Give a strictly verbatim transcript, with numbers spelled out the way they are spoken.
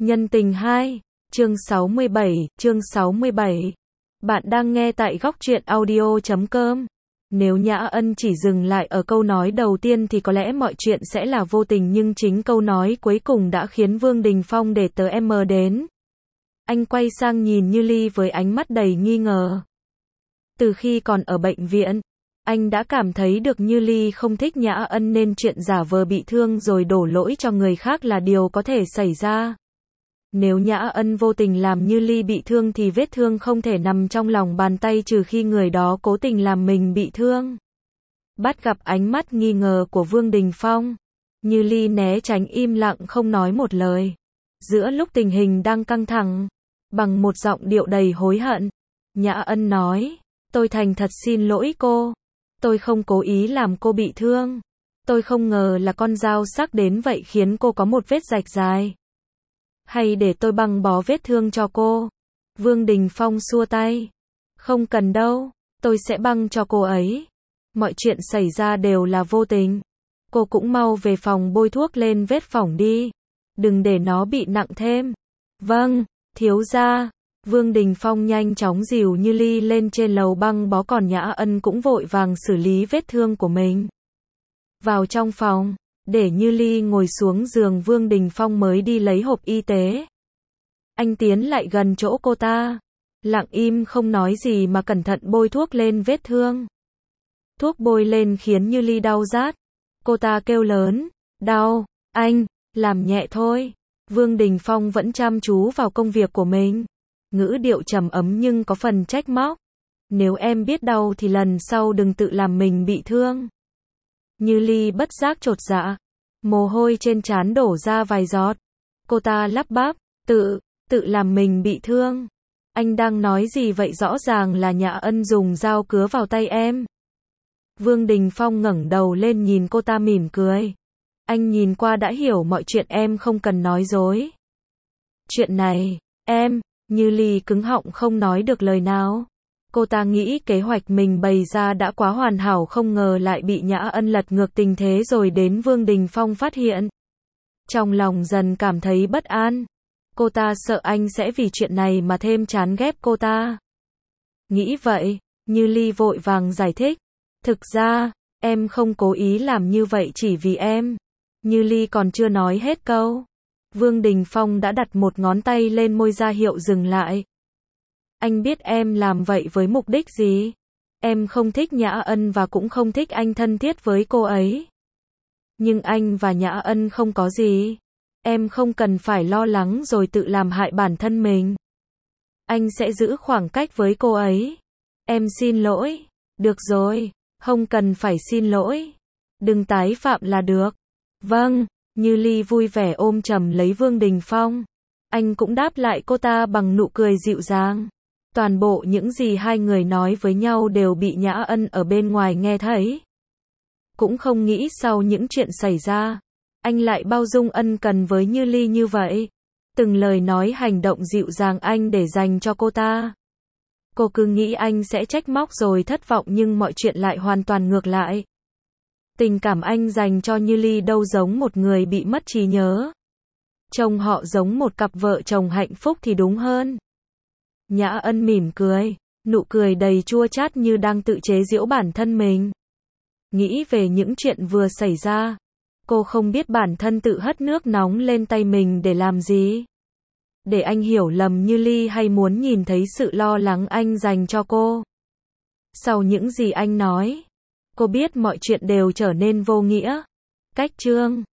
Nhân tình hai, chương sáu mươi bảy, chương sáu mươi bảy. Bạn đang nghe tại góc truyện audio chấm com. Nếu Nhã Ân chỉ dừng lại ở câu nói đầu tiên thì có lẽ mọi chuyện sẽ là vô tình, nhưng chính câu nói cuối cùng đã khiến Vương Đình Phong để tớ em đến. Anh quay sang nhìn Như Ly với ánh mắt đầy nghi ngờ. Từ khi còn ở bệnh viện, anh đã cảm thấy được Như Ly không thích Nhã Ân, nên chuyện giả vờ bị thương rồi đổ lỗi cho người khác là điều có thể xảy ra. Nếu Nhã Ân vô tình làm Như Ly bị thương thì vết thương không thể nằm trong lòng bàn tay, trừ khi người đó cố tình làm mình bị thương. Bắt gặp ánh mắt nghi ngờ của Vương Đình Phong, Như Ly né tránh im lặng không nói một lời. Giữa lúc tình hình đang căng thẳng, bằng một giọng điệu đầy hối hận, Nhã Ân nói, tôi thành thật xin lỗi cô. Tôi không cố ý làm cô bị thương. Tôi không ngờ là con dao sắc đến vậy khiến cô có một vết rạch dài. Hay để tôi băng bó vết thương cho cô? Vương Đình Phong xua tay. Không cần đâu, tôi sẽ băng cho cô ấy. Mọi chuyện xảy ra đều là vô tình. Cô cũng mau về phòng bôi thuốc lên vết phỏng đi. Đừng để nó bị nặng thêm. Vâng, thiếu gia. Vương Đình Phong nhanh chóng dìu Như Ly lên trên lầu băng bó, còn Nhã Ân cũng vội vàng xử lý vết thương của mình. Vào trong phòng, để Như Ly ngồi xuống giường, Vương Đình Phong mới đi lấy hộp y tế. Anh tiến lại gần chỗ cô ta, lặng im không nói gì mà cẩn thận bôi thuốc lên vết thương. Thuốc bôi lên khiến Như Ly đau rát. Cô ta kêu lớn, đau, anh, làm nhẹ thôi. Vương Đình Phong vẫn chăm chú vào công việc của mình. Ngữ điệu trầm ấm nhưng có phần trách móc. Nếu em biết đau thì lần sau đừng tự làm mình bị thương. Như Ly bất giác chột dạ, mồ hôi trên trán đổ ra vài giọt. Cô ta lắp bắp, tự, tự làm mình bị thương. Anh đang nói gì vậy? Rõ ràng là Nhã Ân dùng dao cứa vào tay em. Vương Đình Phong ngẩng đầu lên nhìn cô ta mỉm cười. Anh nhìn qua đã hiểu mọi chuyện, em không cần nói dối. Chuyện này, em... Như Ly cứng họng không nói được lời nào. Cô ta nghĩ kế hoạch mình bày ra đã quá hoàn hảo, không ngờ lại bị Nhã Ân lật ngược tình thế rồi đến Vương Đình Phong phát hiện. Trong lòng dần cảm thấy bất an. Cô ta sợ anh sẽ vì chuyện này mà thêm chán ghét cô ta. Nghĩ vậy, Như Ly vội vàng giải thích. Thực ra, em không cố ý làm như vậy chỉ vì em. Như Ly còn chưa nói hết câu, Vương Đình Phong đã đặt một ngón tay lên môi ra hiệu dừng lại. Anh biết em làm vậy với mục đích gì? Em không thích Nhã Ân và cũng không thích anh thân thiết với cô ấy. Nhưng anh và Nhã Ân không có gì. Em không cần phải lo lắng rồi tự làm hại bản thân mình. Anh sẽ giữ khoảng cách với cô ấy. Em xin lỗi. Được rồi, không cần phải xin lỗi. Đừng tái phạm là được. Vâng. Như Ly vui vẻ ôm chầm lấy Vương Đình Phong. Anh cũng đáp lại cô ta bằng nụ cười dịu dàng. Toàn bộ những gì hai người nói với nhau đều bị Nhã Ân ở bên ngoài nghe thấy. Cũng không nghĩ sau những chuyện xảy ra, anh lại bao dung ân cần với Như Ly như vậy. Từng lời nói hành động dịu dàng anh để dành cho cô ta. Cô cứ nghĩ anh sẽ trách móc rồi thất vọng, nhưng mọi chuyện lại hoàn toàn ngược lại. Tình cảm anh dành cho Như Ly đâu giống một người bị mất trí nhớ. Trông họ giống một cặp vợ chồng hạnh phúc thì đúng hơn. Nhã Ân mỉm cười, nụ cười đầy chua chát như đang tự chế giễu bản thân mình. Nghĩ về những chuyện vừa xảy ra, cô không biết bản thân tự hất nước nóng lên tay mình để làm gì. Để anh hiểu lầm Như Ly hay muốn nhìn thấy sự lo lắng anh dành cho cô. Sau những gì anh nói, cô biết mọi chuyện đều trở nên vô nghĩa. Cách chương